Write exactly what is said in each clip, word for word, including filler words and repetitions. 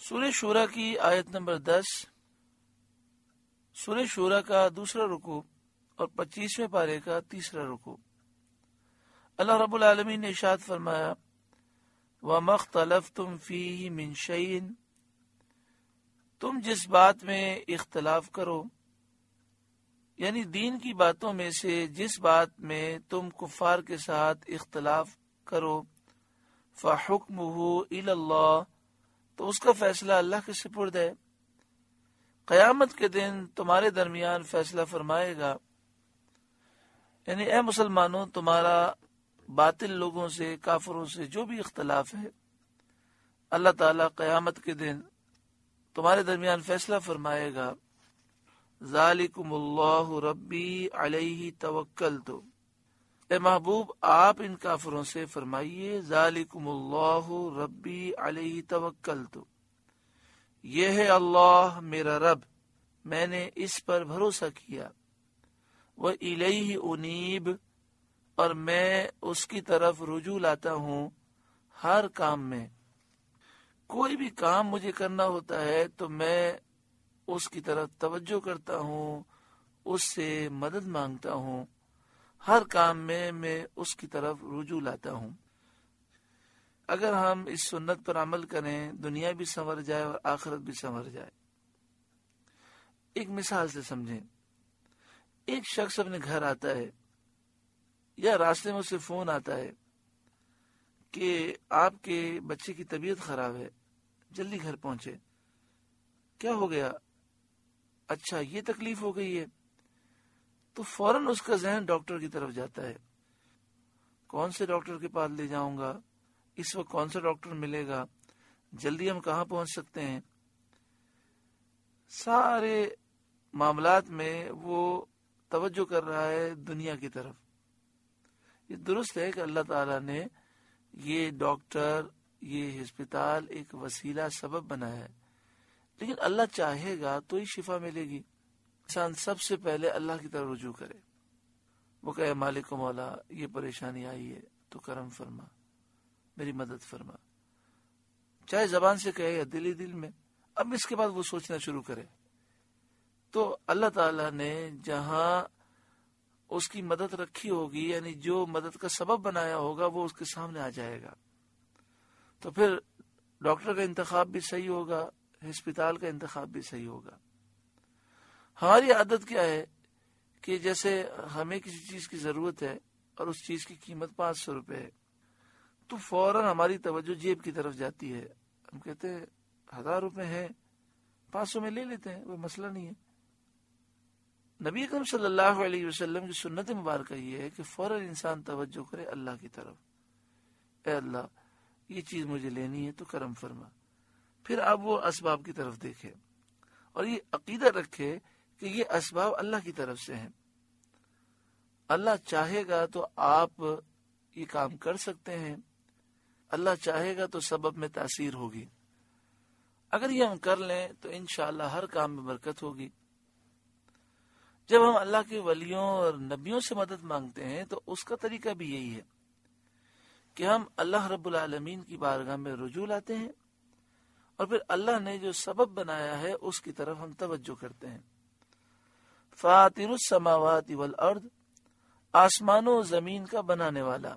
سورہ شورى کی آیت نمبر دس، سورہ شورى کا دوسرا رکوع اور پچیسویں پارے کا تیسرا رکوع۔ اللہ رب العالمین نے ارشاد فرمایا وَمَا اخْتَلَفْتُمْ فِيهِ مِنْ شَيْءٍ، تم جس بات میں اختلاف کرو، یعنی دین کی باتوں میں سے جس بات میں تم کفار کے ساتھ اختلاف کرو، فَحُكْمُهُ إِلَى اللَّهِ، تو اس کا فیصلہ اللہ کے سپرد ہے۔ قیامت کے دن تمہارے درمیان فیصلہ فرمائے گا، یعنی اے مسلمانوں تمہارا باطل لوگوں سے، کافروں سے جو بھی اختلاف ہے، اللہ تعالیٰ قیامت کے دن تمہارے درمیان فیصلہ فرمائے گا۔ ذالکم اللہ ربی علیہ توکلت، اے محبوب آپ ان کافروں سے فرمائیے ذالکم اللہ ربی علیہ توکلت، یہ ہے اللہ میرا رب، میں نے اس پر بھروسہ کیا۔ وَإِلَيْهِ أُنِيبُ، اور میں اس کی طرف رجوع لاتا ہوں ہر کام میں۔ کوئی بھی کام مجھے کرنا ہوتا ہے تو میں اس کی طرف توجہ کرتا ہوں، اس سے مدد مانگتا ہوں، ہر کام میں میں اس کی طرف رجوع لاتا ہوں۔ اگر ہم اس سنت پر عمل کریں، دنیا بھی سنور جائے اور آخرت بھی سنور جائے۔ ایک مثال سے سمجھیں، ایک شخص اپنے گھر آتا ہے یا راستے میں اسے فون آتا ہے کہ آپ کے بچے کی طبیعت خراب ہے، جلدی گھر پہنچے۔ کیا ہو گیا؟ اچھا یہ تکلیف ہو گئی ہے، تو فوراً اس کا ذہن ڈاکٹر کی طرف جاتا ہے۔ کون سے ڈاکٹر کے پاس لے جاؤں گا؟ اس وقت کون سا ڈاکٹر ملے گا؟ جلدی ہم کہاں پہنچ سکتے ہیں؟ سارے معاملات میں وہ توجہ کر رہا ہے دنیا کی طرف۔ یہ درست ہے کہ اللہ تعالیٰ نے یہ ڈاکٹر، یہ ہسپتال ایک وسیلہ سبب بنایا ہے، لیکن اللہ چاہے گا تو ہی شفا ملے گی۔ انسان سب سے پہلے اللہ کی طرف رجوع کرے، وہ کہے مالک و مولا یہ پریشانی آئی ہے تو کرم فرما، میری مدد فرما، چاہے زبان سے کہے یا دل ہی دل میں۔ اب اس کے بعد وہ سوچنا شروع کرے تو اللہ تعالیٰ نے جہاں اس کی مدد رکھی ہوگی، یعنی جو مدد کا سبب بنایا ہوگا وہ اس کے سامنے آ جائے گا، تو پھر ڈاکٹر کا انتخاب بھی صحیح ہوگا، ہسپتال کا انتخاب بھی صحیح ہوگا۔ ہماری عادت کیا ہے کہ جیسے ہمیں کسی چیز کی ضرورت ہے اور اس چیز کی قیمت پانچ سو روپے ہے تو فوراً ہماری توجہ جیب کی طرف جاتی ہے۔ ہم کہتے ہیں ہزار روپے ہیں، پانچ سو میں لے لیتے ہیں، کوئی مسئلہ نہیں ہے۔ نبی اکرم صلی اللہ علیہ وسلم کی سنت مبارکہ یہ ہے کہ فوراً انسان توجہ کرے اللہ کی طرف، اے اللہ یہ چیز مجھے لینی ہے تو کرم فرما۔ پھر آپ وہ اسباب کی طرف دیکھیں اور یہ عقیدہ رکھے کہ یہ اسباب اللہ کی طرف سے ہیں، اللہ چاہے گا تو آپ یہ کام کر سکتے ہیں، اللہ چاہے گا تو سبب میں تاثیر ہوگی۔ اگر یہ ہم کر لیں تو انشاءاللہ ہر کام میں برکت ہوگی۔ جب ہم اللہ کے ولیوں اور نبیوں سے مدد مانگتے ہیں تو اس کا طریقہ بھی یہی ہے کہ ہم اللہ رب العالمین کی بارگاہ میں رجوع لاتے ہیں اور پھر اللہ نے جو سبب بنایا ہے اس کی طرف ہم توجہ کرتے ہیں۔ فاطر السماوات والارض، آسمان و زمین کا بنانے والا،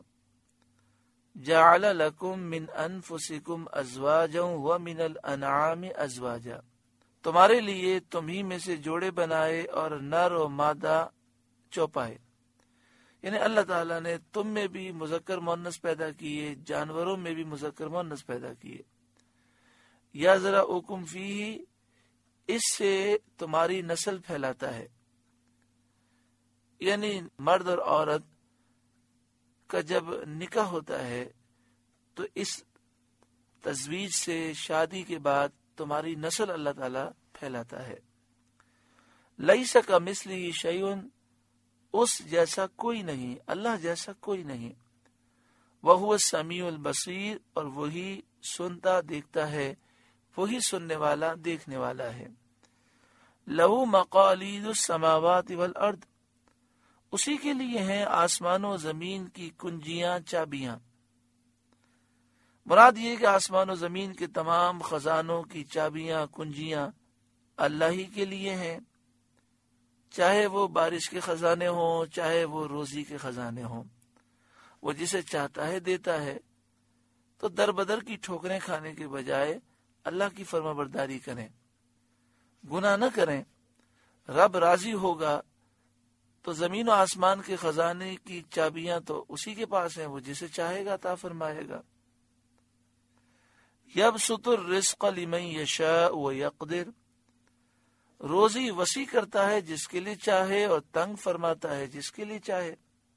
جعل لکم من انفسکم ازواجا ومن الانعام ازواجا، تمہارے لیے تمہیں میں سے جوڑے بنائے اور نر و مادہ چوپائے، یعنی اللہ تعالیٰ نے تم میں بھی مذکر مؤنث پیدا کیے، جانوروں میں بھی مذکر مؤنث پیدا کیے۔ یا ذرا حکم فی، اس سے تمہاری نسل پھیلاتا ہے، یعنی مرد اور عورت کا جب نکاح ہوتا ہے تو اس تزویج سے، شادی کے بعد تمہاری نسل اللہ تعالیٰ پھیلاتا ہے۔ لیس کمثلہ شیء، اس جیسا کوئی نہیں، اللہ جیسا کوئی نہیں۔ وہو السمیع البصیر، اور وہی سنتا دیکھتا ہے، وہی سننے والا دیکھنے والا ہے۔ لہو مقالید السماوات والارض، اسی کے لیے ہیں آسمان و زمین کی کنجیاں، چابیاں۔ مراد یہ کہ آسمان و زمین کے تمام خزانوں کی چابیاں کنجیاں اللہ ہی کے لیے ہیں، چاہے وہ بارش کے خزانے ہوں، چاہے وہ روزی کے خزانے ہوں، وہ جسے چاہتا ہے دیتا ہے۔ تو در بدر کی ٹھوکریں کھانے کے بجائے اللہ کی فرما برداری کریں، گناہ نہ کریں۔ رب راضی ہوگا تو زمین و آسمان کے خزانے کی چابیاں تو اسی کے پاس ہیں، وہ جسے چاہے گا عطا فرمائے گا۔ یبسط الرزق لمن یشاء ویقدر، روزی وسیع کرتا ہے جس کے لیے چاہے اور تنگ فرماتا ہے جس کے لیے چاہے۔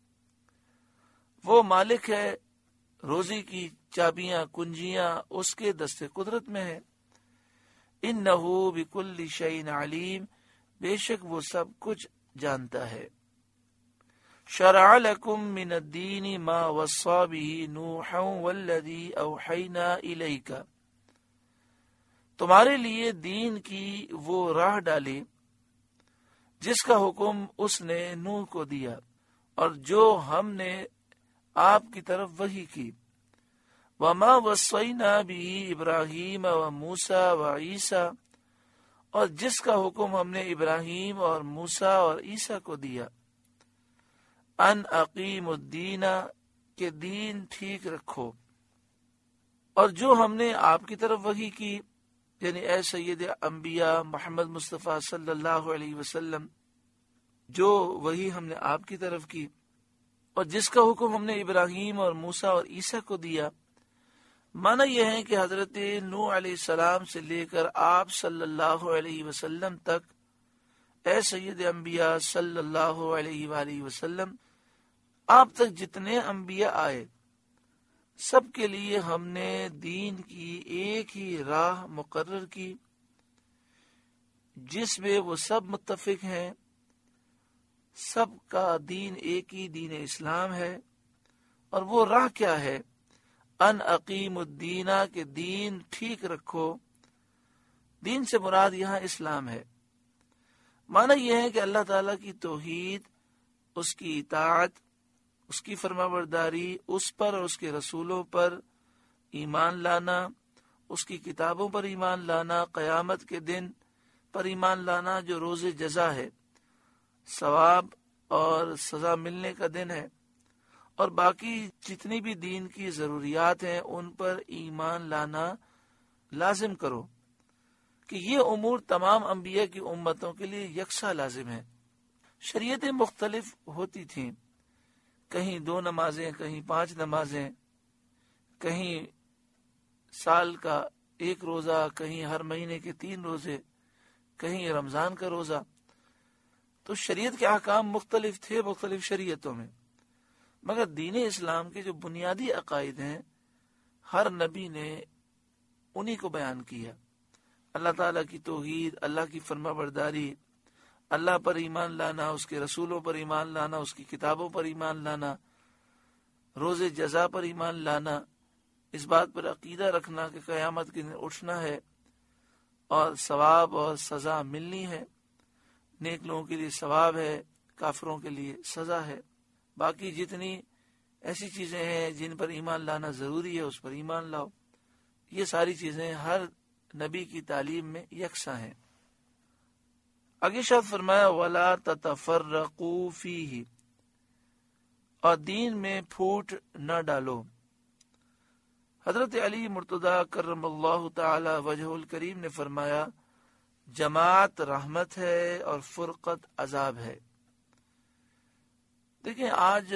وہ مالک ہے، روزی کی چابیاں کنجیاں اس کے دست قدرت میں ہے۔ انہ بکل شیء علیم، بے شک وہ سب کچھ جانتا ہے۔ شرع لکم من الدین ما وصى به نوحا والذی اوحینا الیک، تمہارے لیے دین کی وہ راہ ڈالی جس کا حکم اس نے نوح کو دیا اور جو ہم نے آپ کی طرف وحی کی۔ وما وصینا به ابراہیم وموسیٰ وعیسیٰ، اور جس کا حکم ہم نے ابراہیم اور موسیٰ اور عیسیٰ کو دیا۔ ان اقیم الدین، کہ دین ٹھیک رکھو۔ اور جو ہم نے آپ کی طرف وحی کی، یعنی اے سید انبیاء محمد مصطفیٰ صلی اللہ علیہ وسلم، جو وحی ہم نے آپ کی طرف کی اور جس کا حکم ہم نے ابراہیم اور موسیٰ اور عیسیٰ کو دیا۔ معنی یہ ہے کہ حضرت نوح علیہ السلام سے لے کر آپ صلی اللہ علیہ وسلم تک، اے سید انبیاء صلی اللہ علیہ وآلہ وسلم، آپ تک جتنے انبیاء آئے سب کے لیے ہم نے دین کی ایک ہی راہ مقرر کی جس میں وہ سب متفق ہیں۔ سب کا دین ایک ہی دین اسلام ہے، اور وہ راہ کیا ہے؟ ان اقیم الدین، کے دین ٹھیک رکھو۔ دین سے مراد یہاں اسلام ہے۔ معنی یہ ہے کہ اللہ تعالیٰ کی توحید، اس کی اطاعت، اس کی فرما برداری، اس پر اور اس کے رسولوں پر ایمان لانا، اس کی کتابوں پر ایمان لانا، قیامت کے دن پر ایمان لانا جو روز جزا ہے، ثواب اور سزا ملنے کا دن ہے، اور باقی جتنی بھی دین کی ضروریات ہیں ان پر ایمان لانا لازم کرو کہ یہ امور تمام انبیاء کی امتوں کے لیے یکساں لازم ہے۔ شریعتیں مختلف ہوتی تھیں، کہیں دو نمازیں، کہیں پانچ نمازیں، کہیں سال کا ایک روزہ، کہیں ہر مہینے کے تین روزے، کہیں رمضان کا روزہ۔ تو شریعت کے احکام مختلف تھے مختلف شریعتوں میں، مگر دین اسلام کے جو بنیادی عقائد ہیں ہر نبی نے انہی کو بیان کیا۔ اللہ تعالیٰ کی توحید، اللہ کی فرما برداری، اللہ پر ایمان لانا، اس کے رسولوں پر ایمان لانا، اس کی کتابوں پر ایمان لانا، روز جزا پر ایمان لانا، اس بات پر عقیدہ رکھنا کہ قیامت کے دن اٹھنا ہے اور ثواب اور سزا ملنی ہے۔ نیک لوگوں کے لیے ثواب ہے، کافروں کے لیے سزا ہے۔ باقی جتنی ایسی چیزیں ہیں جن پر ایمان لانا ضروری ہے اس پر ایمان لاؤ۔ یہ ساری چیزیں ہر نبی کی تعلیم میں یکساں ہیں۔ آگے شاید فرمایا وَلَا تَتَفَرَّقُوا فِيهِ، اور دین میں پھوٹ نہ ڈالو۔ حضرت علی مرتضیٰ کرم اللہ تعالی وجہ الکریم نے فرمایا جماعت رحمت ہے اور فرقت عذاب ہے۔ دیکھیں آج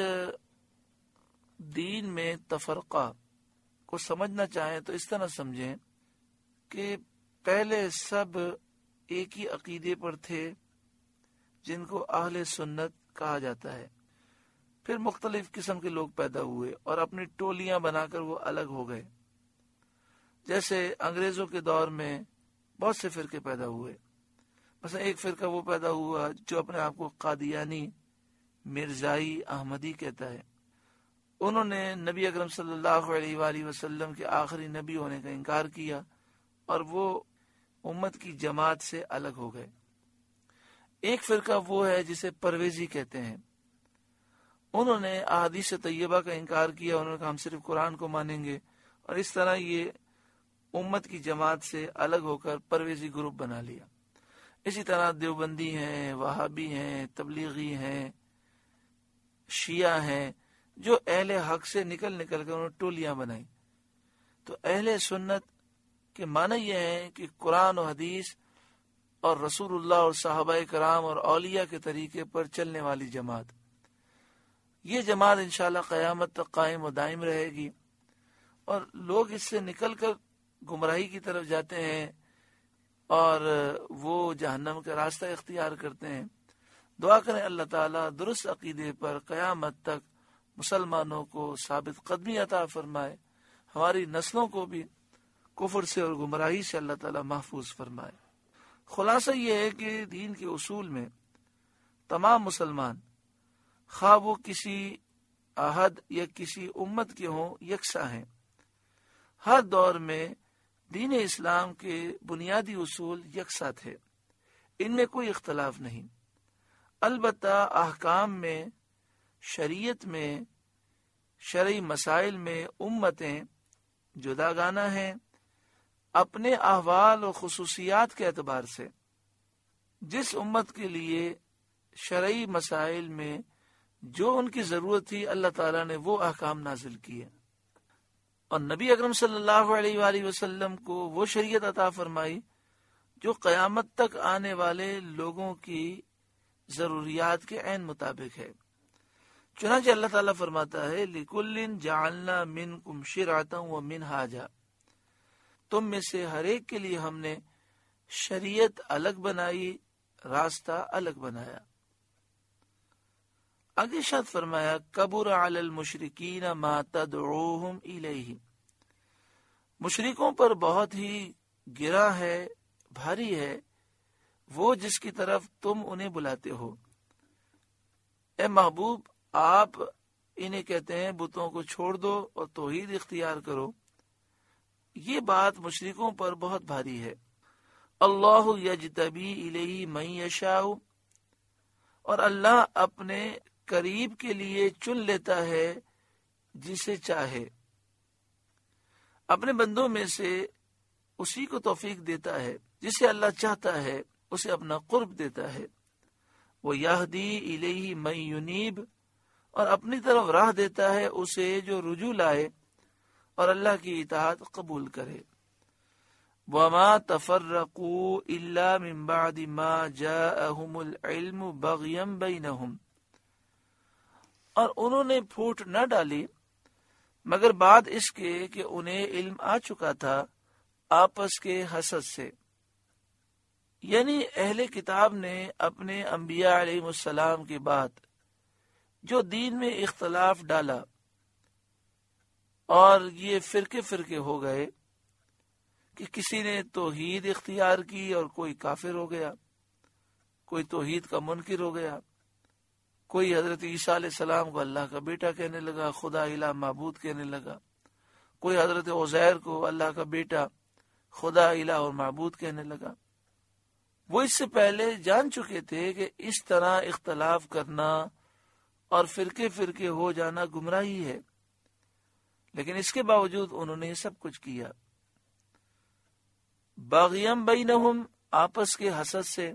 دین میں تفرقہ کو سمجھنا چاہیں تو اس طرح سمجھیں کہ پہلے سب ایک ہی عقیدے پر تھے جن کو اہل سنت کہا جاتا ہے، پھر مختلف قسم کے لوگ پیدا ہوئے اور اپنی ٹولیاں بنا کر وہ الگ ہو گئے۔ جیسے انگریزوں کے دور میں بہت سے فرقے پیدا ہوئے، مثلا ایک فرقہ وہ پیدا ہوا جو اپنے آپ کو قادیانی، مرزائی، احمدی کہتا ہے۔ انہوں نے نبی اکرم صلی اللہ علیہ وآلہ وسلم کے آخری نبی ہونے کا انکار کیا اور وہ امت کی جماعت سے الگ ہو گئے۔ ایک فرقہ وہ ہے جسے پرویزی کہتے ہیں، انہوں نے احادیث طیبہ کا انکار کیا، انہوں نے کہا ہم صرف قرآن کو مانیں گے اور اس طرح یہ امت کی جماعت سے الگ ہو کر پرویزی گروپ بنا لیا۔ اسی طرح دیوبندی ہیں، وہابی ہیں، تبلیغی ہیں، شیعہ ہیں، جو اہل حق سے نکل نکل کر انہوں نے ٹولیاں بنائی۔ تو اہل سنت کے معنی یہ ہے کہ قرآن و حدیث اور رسول اللہ اور صحابہ کرام اور اولیاء کے طریقے پر چلنے والی جماعت، یہ جماعت انشاءاللہ قیامت تک قائم و دائم رہے گی، اور لوگ اس سے نکل کر گمراہی کی طرف جاتے ہیں اور وہ جہنم کا راستہ اختیار کرتے ہیں۔ دعا کریں اللہ تعالیٰ درست عقیدے پر قیامت تک مسلمانوں کو ثابت قدمی عطا فرمائے، ہماری نسلوں کو بھی کفر سے اور گمراہی سے اللہ تعالیٰ محفوظ فرمائے۔ خلاصہ یہ ہے کہ دین کے اصول میں تمام مسلمان، خواہ وہ کسی عہد یا کسی امت کے ہوں، یکساں ہیں۔ ہر دور میں دین اسلام کے بنیادی اصول یکساں تھے، ان میں کوئی اختلاف نہیں۔ البتہ احکام میں، شریعت میں، شرعی مسائل میں امتیں جداگانہ ہیں اپنے احوال و خصوصیات کے اعتبار سے۔ جس امت کے لیے شرعی مسائل میں جو ان کی ضرورت تھی، اللہ تعالیٰ نے وہ احکام نازل کیے، اور نبی اکرم صلی اللہ علیہ وآلہ وسلم کو وہ شریعت عطا فرمائی جو قیامت تک آنے والے لوگوں کی ضروریات کے عین مطابق ہے۔ چنانچہ اللہ تعالیٰ فرماتا ہے لِكُلٍّ جَعَلْنَا مِنْكُمْ شِرْعَةً وَمِنْهَاجًا، تم میں سے ہر ایک کے لیے ہم نے شریعت الگ بنائی، راستہ الگ بنایا۔ آگے ارشاد فرمایا کبر علی المشرکین ما تدعوہم الیہ، مشرکوں پر بہت ہی گرا ہے، بھاری ہے وہ جس کی طرف تم انہیں بلاتے ہو۔ اے محبوب، آپ انہیں کہتے ہیں بتوں کو چھوڑ دو اور توحید اختیار کرو، یہ بات مشرکوں پر بہت بھاری ہے۔ اللہ یجتبی الیہ من یشاء، اور اللہ اپنے قریب کے لیے چن لیتا ہے جسے چاہے، اپنے بندوں میں سے اسی کو توفیق دیتا ہے، جسے اللہ چاہتا ہے اسے اپنا قرب دیتا ہے۔ وہ یہدی الیہ من ینیب، اور اپنی طرف راہ دیتا ہے اسے جو رجوع لائے اور اللہ کی اطاعت قبول کرے۔ وما تفرقوا الا من بعد ما جاءهم العلم بغیا بینہم، اور انہوں نے پھوٹ نہ ڈالی مگر بعد اس کے کہ انہیں علم آ چکا تھا آپس کے حسد سے۔ یعنی اہل کتاب نے اپنے انبیاء علیہ السلام کے بعد جو دین میں اختلاف ڈالا اور یہ فرقے فرقے ہو گئے کہ کسی نے توحید اختیار کی اور کوئی کافر ہو گیا، کوئی توحید کا منکر ہو گیا، کوئی حضرت عیسیٰ علیہ السلام کو اللہ کا بیٹا کہنے لگا، خدا الہ معبود کہنے لگا، کوئی حضرت عزیر کو اللہ کا بیٹا، خدا الہ اور معبود کہنے لگا۔ وہ اس سے پہلے جان چکے تھے کہ اس طرح اختلاف کرنا اور فرقے فرقے ہو جانا گمراہی ہے، لیکن اس کے باوجود انہوں نے یہ سب کچھ کیا، باغیم بینہم، آپس کے حسد سے،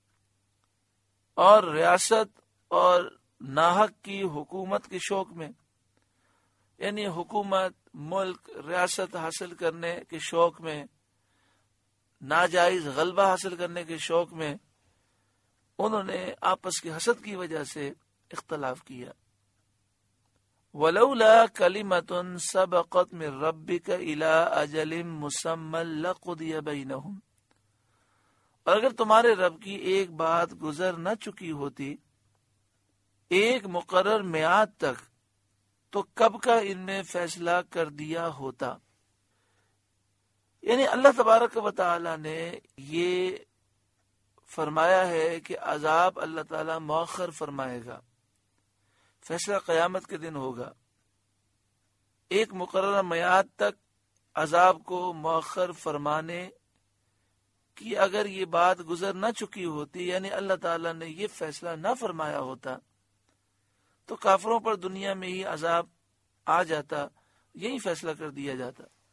اور ریاست اور ناحق کی حکومت کے شوق میں، یعنی حکومت، ملک، ریاست حاصل کرنے کے شوق میں، ناجائز غلبہ حاصل کرنے کے شوق میں انہوں نے آپس کے حسد کی وجہ سے اختلاف کیا۔ وَلَوْلَا كَلِمَةٌ سَبَقَتْ مِن رَبِّكَ إِلَىٰ أَجَلٍ مُّسَمًّى لَقُضِيَ بَيْنَهُمْ، اور اگر تمہارے رب کی ایک بات گزر نہ چکی ہوتی ایک مقرر میعاد تک، تو کب کا ان میں فیصلہ کر دیا ہوتا۔ یعنی اللہ تبارک و تعالی نے یہ فرمایا ہے کہ عذاب اللہ تعالی مؤخر فرمائے گا، فیصلہ قیامت کے دن ہوگا، ایک مقررہ میعاد تک عذاب کو مؤخر فرمانے کی اگر یہ بات گزر نہ چکی ہوتی، یعنی اللہ تعالی نے یہ فیصلہ نہ فرمایا ہوتا، تو کافروں پر دنیا میں ہی عذاب آ جاتا، یہی فیصلہ کر دیا جاتا۔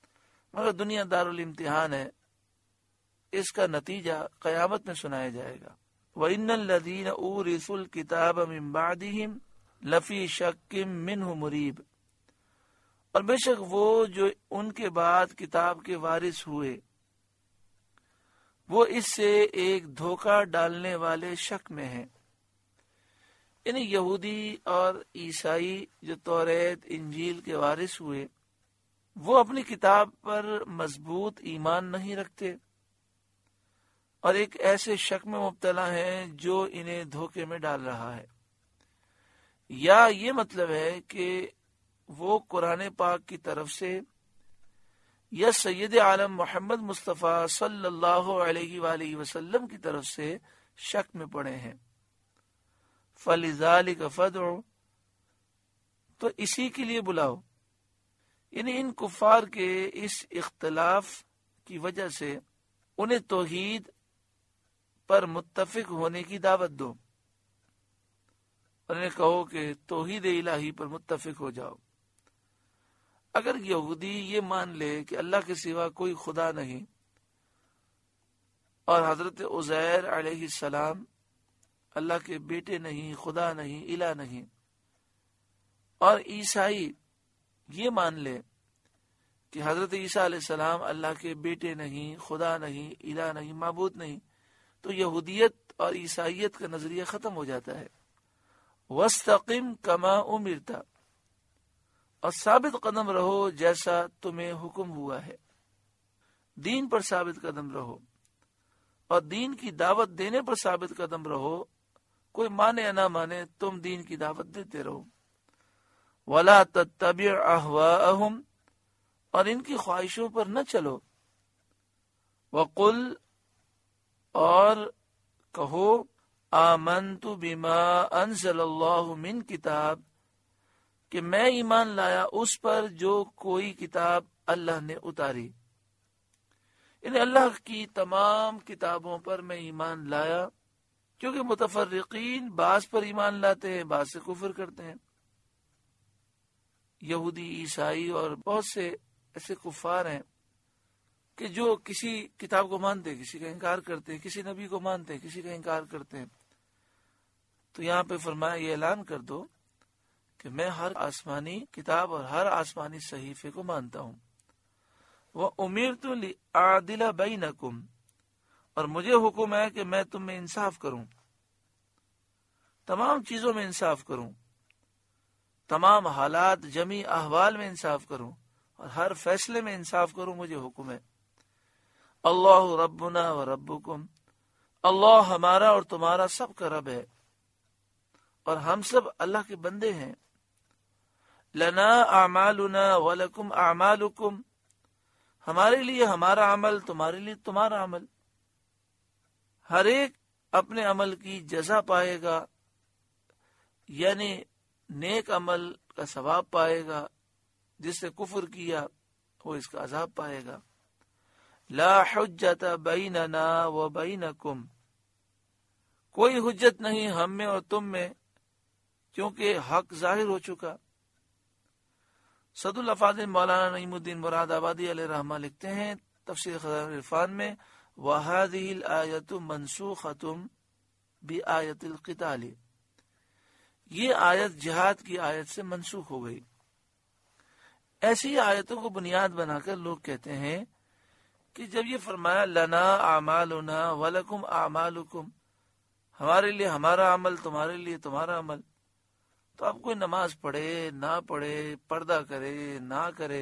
مگر دنیا دارالامتحان ہے، اس کا نتیجہ قیامت میں سنایا جائے گا۔ وَإِنَّ الَّذِينَ أُورِثُوا الْكِتَابَ مِن بَعْدِهِمْ لَفِي شَكٍّ مِّنْهُ مُرِيبٍ، اور بے شک وہ جو ان کے بعد کتاب کے وارث ہوئے وہ اس سے ایک دھوکہ ڈالنے والے شک میں ہیں۔ یعنی یہودی اور عیسائی جو توریت انجیل کے وارث ہوئے وہ اپنی کتاب پر مضبوط ایمان نہیں رکھتے اور ایک ایسے شک میں مبتلا ہیں جو انہیں دھوکے میں ڈال رہا ہے۔ یا یہ مطلب ہے کہ وہ قرآن پاک کی طرف سے یا سید عالم محمد مصطفیٰ صلی اللہ علیہ وآلہ وسلم کی طرف سے شک میں پڑے ہیں۔ فَلِذَلِكَ فَادْعُ، تو اسی کے لیے بلاؤ، یعنی ان کفار کے اس اختلاف کی وجہ سے انہیں توحید پر متفق ہونے کی دعوت دو، اور انہیں کہو کہ توحید الہی پر متفق ہو جاؤ۔ اگر یہودی یہ مان لے کہ اللہ کے سوا کوئی خدا نہیں اور حضرت عزیر علیہ السلام اللہ کے بیٹے نہیں، خدا نہیں، الہ نہیں، اور عیسائی یہ مان لے کہ حضرت عیسیٰ علیہ السلام اللہ کے بیٹے نہیں، خدا نہیں، الہ نہیں، معبود نہیں، تو یہودیت اور عیسائیت کا نظریہ ختم ہو جاتا ہے۔ وَاسْتَقِمْ كَمَا أُمِرْتَ، اور ثابت قدم رہو جیسا تمہیں حکم ہوا ہے، دین پر ثابت قدم رہو اور دین کی دعوت دینے پر ثابت قدم رہو، کوئی مانے یا نہ مانے تم دین کی دعوت دیتے رہو۔ وَلَا تَتَّبِعْ أَهْوَاءَهُمْ، اور ان کی خواہشوں پر نہ چلو۔ وَقُلْ، اور کہو، آمنت بما انزل اللہ من کتاب، کہ میں ایمان لایا اس پر جو کوئی کتاب اللہ نے اتاری، یعنی اللہ کی تمام کتابوں پر میں ایمان لایا، کیونکہ متفرقین بعض پر ایمان لاتے ہیں، بعض سے کفر کرتے ہیں۔ یہودی، عیسائی اور بہت سے ایسے کفار ہیں کہ جو کسی کتاب کو مانتے کسی کا انکار کرتے ہیں، کسی نبی کو مانتے ہیں کسی کا انکار کرتے ہیں۔ تو یہاں پہ فرمایا یہ اعلان کر دو کہ میں ہر آسمانی کتاب اور ہر آسمانی صحیفے کو مانتا ہوں۔ وَأُمِرْتُ لِأَعْدِلَ بَيْنَكُمْ، اور مجھے حکم ہے کہ میں تم میں انصاف کروں، تمام چیزوں میں انصاف کروں، تمام حالات جمی احوال میں انصاف کروں اور ہر فیصلے میں انصاف کروں، مجھے حکم ہے۔ اللہ ربنا و ربکم، اللہ ہمارا اور تمہارا سب کا رب ہے اور ہم سب اللہ کے بندے ہیں۔ لنا اعمالنا ولکم اعمالکم، ہمارے لیے ہمارا عمل، تمہارے لیے تمہارا عمل، ہر ایک اپنے عمل کی جزا پائے گا، یعنی نیک عمل کا ثواب پائے گا، جس نے کفر کیا وہ اس کا عذاب پائے گا۔ لا حجت بیننا و بینکم، کوئی حجت نہیں ہم میں اور تم میں، کیونکہ حق ظاہر ہو چکا۔ صد الافاظ مولانا نعیم الدین مراد آبادی علیہ رحمہ لکھتے ہیں تفسیر خزائن العرفان میں، وَهَذِهِ الْآيَةُ مَنْسُوخَةٌ بِآيَةِ الْقِتَالِ، یہ آیت جہاد کی آیت سے منسوخ ہو گئی۔ ایسی آیتوں کو بنیاد بنا کر لوگ کہتے ہیں کہ جب یہ فرمایا لنا اعمالنا ولکم اعمالکم، ہمارے لیے ہمارا عمل، تمہارے لیے تمہارا عمل، تو اب کوئی نماز پڑھے نہ پڑھے، پردہ کرے نہ کرے،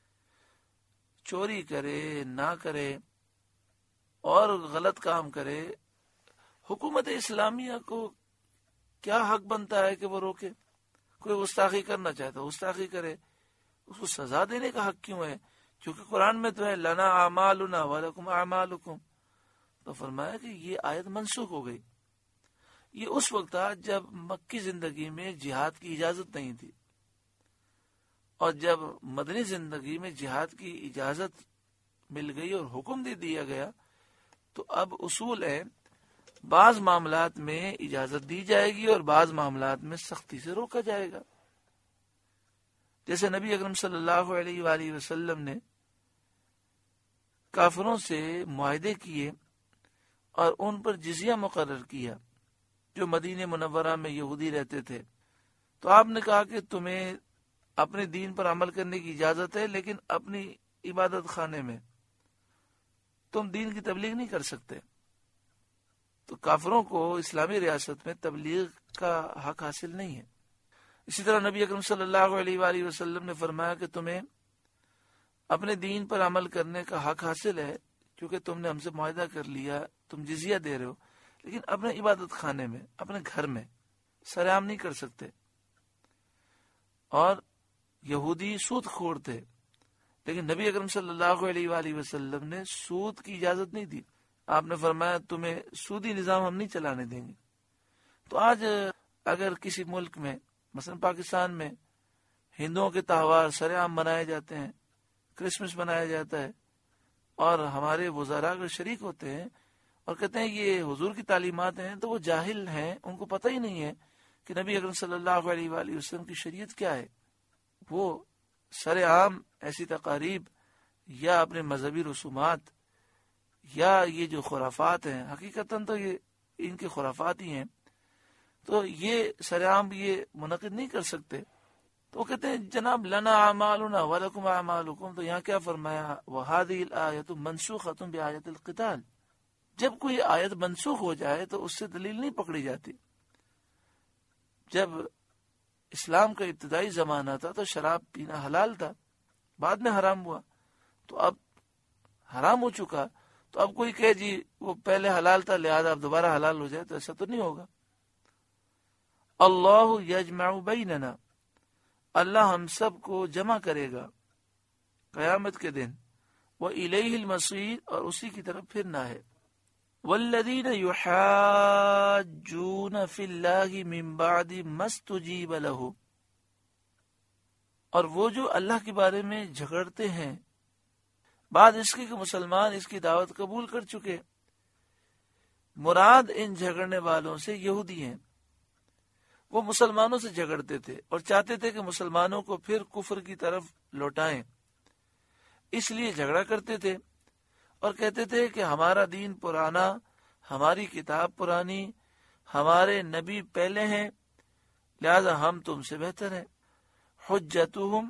چوری کرے نہ کرے اور غلط کام کرے، حکومت اسلامیہ کو کیا حق بنتا ہے کہ وہ روکے؟ کوئی گستاخی کرنا چاہتا ہے گستاخی کرے، اس کو سزا دینے کا حق کیوں ہے؟ کیونکہ قرآن میں تو ہے لنا اعمالنا ولکم اعمالکم۔ تو فرمایا کہ یہ آیت منسوخ ہو گئی۔ یہ اس وقت تھا جب مکی زندگی میں جہاد کی اجازت نہیں تھی، اور جب مدنی زندگی میں جہاد کی اجازت مل گئی اور حکم دے دیا گیا تو اب اصول ہے، بعض معاملات میں اجازت دی جائے گی اور بعض معاملات میں سختی سے روکا جائے گا۔ جیسے نبی اکرم صلی اللہ علیہ وآلہ وسلم نے کافروں سے معاہدے کیے اور ان پر جزیہ مقرر کیا جو مدینہ منورہ میں یہودی رہتے تھے. تو آپ نے کہا کہ تمہیں اپنے دین پر عمل کرنے کی اجازت ہے، لیکن اپنی عبادت خانے میں تم دین کی تبلیغ نہیں کر سکتے. تو کافروں کو اسلامی ریاست میں تبلیغ کا حق حاصل نہیں ہے. اسی طرح نبی اکرم صلی اللہ علیہ وآلہ وسلم نے فرمایا کہ تمہیں اپنے دین پر عمل کرنے کا حق حاصل ہے کیونکہ تم نے ہم سے معاہدہ کر لیا، تم جزیہ دے رہے ہو، لیکن اپنے عبادت خانے میں، اپنے گھر میں سرعام نہیں کر سکتے. اور یہودی سود خور تھے، لیکن نبی اکرم صلی اللہ علیہ وآلہ وسلم نے سود کی اجازت نہیں دی. آپ نے فرمایا تمہیں سودی نظام ہم نہیں چلانے دیں گے. تو آج اگر کسی ملک میں مثلا پاکستان میں ہندوؤں کے تہوار سر عام منائے جاتے ہیں، کرسمس منایا جاتا ہے، اور ہمارے وزراء اگر شریک ہوتے ہیں اور کہتے ہیں یہ حضور کی تعلیمات ہیں، تو وہ جاہل ہیں، ان کو پتہ ہی نہیں ہے کہ نبی اکرم صلی اللہ علیہ وآلہ وسلم کی شریعت کیا ہے. وہ سر عام ایسی تقاریب یا اپنے مذہبی رسومات یا یہ جو خرافات ہیں، حقیقتاً تو یہ ان کے خرافات ہی ہیں، تو یہ سر عام یہ منعقد نہیں کر سکتے. تو وہ کہتے ہیں جناب لنا اعمالنا ولکم اعمالکم. تو یہاں کیا فرمایا؟ وَهَذِهِ الْآيَةُ مَنْسُوخَةٌ بِآيَةِ الْقِتَالِ. جب کوئی آیت منسوخ ہو جائے تو اس سے دلیل نہیں پکڑی جاتی. جب اسلام کا ابتدائی زمانہ تھا تو شراب پینا حلال تھا، بعد میں حرام ہوا، تو اب حرام ہو چکا، تو اب کوئی کہے جی وہ پہلے حلال تھا لہذا اب دوبارہ حلال ہو جائے، تو ایسا تو نہیں ہوگا. اللہ یجمع بیننا، اللہ ہم سب کو جمع کرے گا قیامت کے دن. وَإِلَيْهِ الْمَصِيرُ، اور اسی کی طرف پھرنا ہے. وَالَّذِينَ يُحَاجُّونَ فِي اللَّهِ مِن بَعْدِ مَا اسْتُجِيبَ لَهُ، اور وہ جو اللہ کے بارے میں جھگڑتے ہیں بعد اس کے کہ مسلمان اس کی دعوت قبول کر چکے. مراد ان جھگڑنے والوں سے یہودی ہیں. وہ مسلمانوں سے جھگڑتے تھے اور چاہتے تھے کہ مسلمانوں کو پھر کفر کی طرف لوٹائیں، اس لیے جھگڑا کرتے تھے اور کہتے تھے کہ ہمارا دین پرانا، ہماری کتاب پرانی، ہمارے نبی پہلے ہیں، لہذا ہم تم سے بہتر ہیں. حجتہم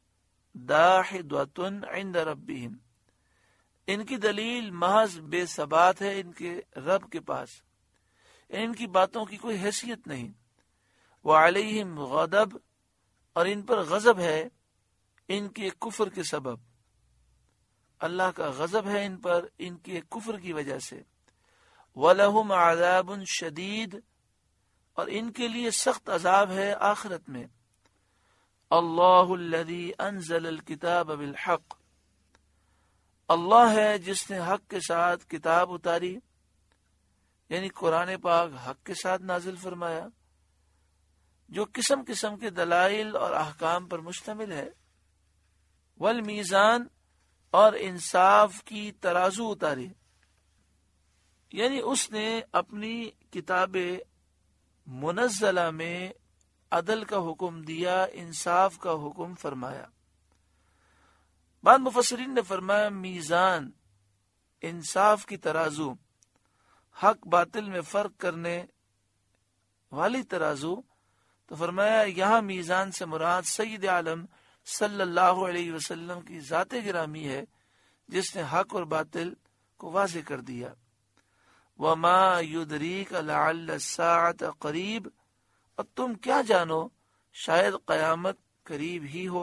داحضۃ عند ربہم، ان کی دلیل محض بے ثبات ہے ان کے رب کے پاس، ان کی باتوں کی کوئی حیثیت نہیں. وعلیہم غضب، اور ان پر غضب ہے ان کے کفر کے سبب، اللہ کا غضب ہے ان پر ان کے کفر کی وجہ سے. وَلَهُمْ عَذَابٌ شَدِيدٌ، اور ان کے لیے سخت عذاب ہے آخرت میں. اللہ الذی انزل الکتاب بالحق، اللہ ہے جس نے حق کے ساتھ کتاب اتاری، یعنی قرآن پاک حق کے ساتھ نازل فرمایا جو قسم قسم کے دلائل اور احکام پر مشتمل ہے. والمیزان، اور انصاف کی ترازو اتاری، یعنی اس نے اپنی کتاب منزلہ میں عدل کا حکم دیا، انصاف کا حکم فرمایا. بعض مفسرین نے فرمایا میزان، انصاف کی ترازو، حق باطل میں فرق کرنے والی ترازو. تو فرمایا یہاں میزان سے مراد سید عالم صلی اللہ علیہ وسلم کی ذات گرامی ہے جس نے حق اور باطل کو واضح کر دیا. وَمَا يُدْرِيكَ لَعَلَّ السَّاعَةَ قَرِيب، اور تم کیا جانو شاید قیامت قریب ہی ہو.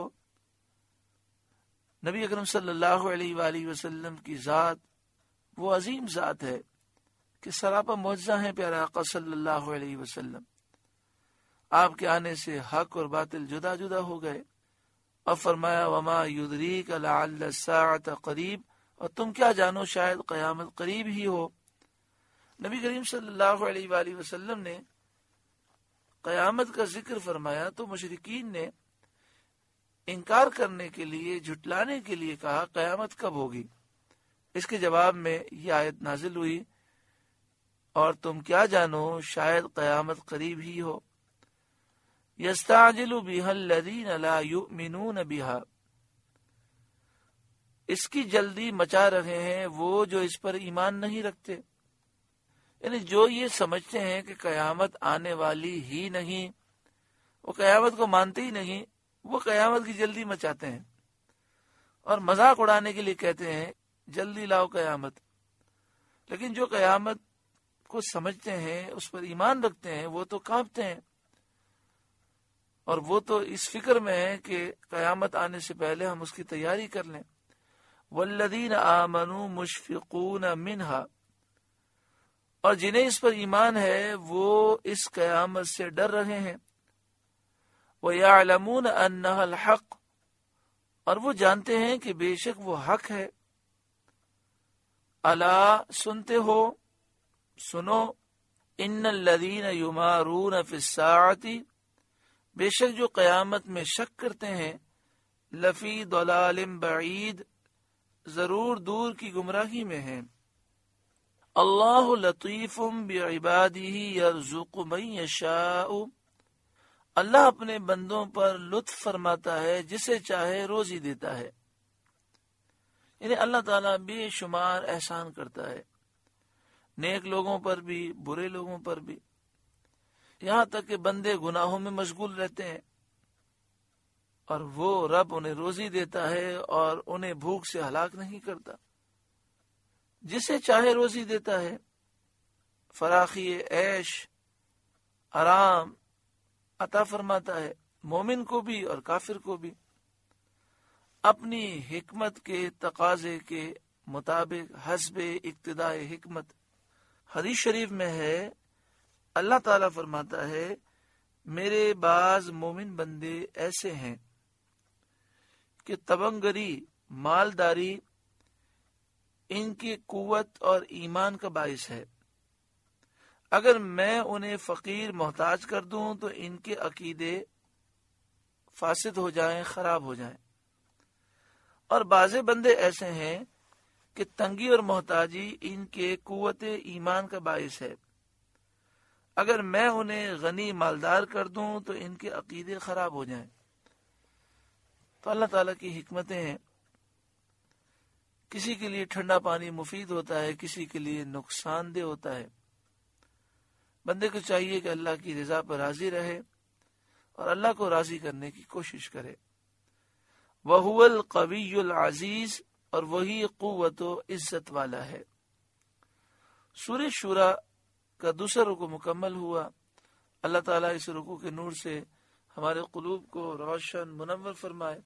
نبی اکرم صلی اللہ علیہ وآلہ وسلم کی ذات وہ عظیم ذات ہے کہ سراپا معجزہ ہیں پیارے آقا صلی اللہ علیہ وسلم. آپ کے آنے سے حق اور باطل جدا جدا ہو گئے. اور فرمایا وما یدریک لعل الساعۃ قریب، اور تم کیا جانو شاید قیامت قریب ہی ہو. نبی کریم صلی اللہ علیہ وآلہ وسلم نے قیامت کا ذکر فرمایا تو مشرکین نے انکار کرنے کے لیے، جھٹلانے کے لیے کہا قیامت کب ہوگی. اس کے جواب میں یہ آیت نازل ہوئی اور تم کیا جانو شاید قیامت قریب ہی ہو. یستعجل بها الذین لا یؤمنون بها، اس کی جلدی مچا رہے ہیں وہ جو اس پر ایمان نہیں رکھتے، یعنی جو یہ سمجھتے ہیں کہ قیامت آنے والی ہی نہیں، وہ قیامت کو مانتے ہی نہیں، وہ قیامت کی جلدی مچاتے ہیں اور مذاق اڑانے کے لیے کہتے ہیں جلدی لاؤ قیامت۔ لیکن جو قیامت کو سمجھتے ہیں، اس پر ایمان رکھتے ہیں، وہ تو کانپتے ہیں، اور وہ تو اس فکر میں ہے کہ قیامت آنے سے پہلے ہم اس کی تیاری کر لیں۔ والذین آمنوا مشفقون منہا، اور جنہیں اس پر ایمان ہے وہ اس قیامت سے ڈر رہے ہیں۔ وَيَعْلَمُونَ أَنَّهَا الْحَقُّ، اور وہ جانتے ہیں کہ بے شک وہ حق ہے۔ الا، سنتے ہو، سنو، ان الذین یمارون فی الساعۃ، بے شک جو قیامت میں شک کرتے ہیں، لفی ضلال بعید، ضرور دور کی گمراہی میں ہیں۔ اللہ لطیف بعبادہ یرزق من یشاء، اللہ اپنے بندوں پر لطف فرماتا ہے جسے چاہے روزی دیتا ہے، یعنی اللہ تعالیٰ بے شمار احسان کرتا ہے، نیک لوگوں پر بھی برے لوگوں پر بھی، یہاں تک کہ بندے گناہوں میں مشغول رہتے ہیں اور وہ رب انہیں روزی دیتا ہے اور انہیں بھوک سے ہلاک نہیں کرتا، جسے چاہے روزی دیتا ہے، فراخی عیش آرام عطا فرماتا ہے، مومن کو بھی اور کافر کو بھی، اپنی حکمت کے تقاضے کے مطابق حسب اقتداء حکمت۔ حدیث شریف میں ہے، اللہ تعالیٰ فرماتا ہے میرے بعض مومن بندے ایسے ہیں کہ تبنگری، مالداری ان کی قوت اور ایمان کا باعث ہے، اگر میں انہیں فقیر محتاج کر دوں تو ان کے عقیدے فاسد ہو جائیں، خراب ہو جائیں۔ اور بعض بندے ایسے ہیں کہ تنگی اور محتاجی ان کے قوت ایمان کا باعث ہے، اگر میں انہیں غنی مالدار کر دوں تو ان کے عقیدے خراب ہو جائیں۔ تو اللہ تعالیٰ کی حکمتیں ہیں، کسی کے لیے ٹھنڈا پانی مفید ہوتا ہے، کسی کے لیے نقصان دہ ہوتا ہے۔ بندے کو چاہیے کہ اللہ کی رضا پر راضی رہے اور اللہ کو راضی کرنے کی کوشش کرے۔ وَهُوَ الْقَوِيُّ الْعَزِيزُ، اور وہی قوت و عزت والا ہے۔ سورہ شورى کا دوسرا رکوع مکمل ہوا۔ اللہ تعالیٰ اس رکوع کے نور سے ہمارے قلوب کو روشن منور فرمائے۔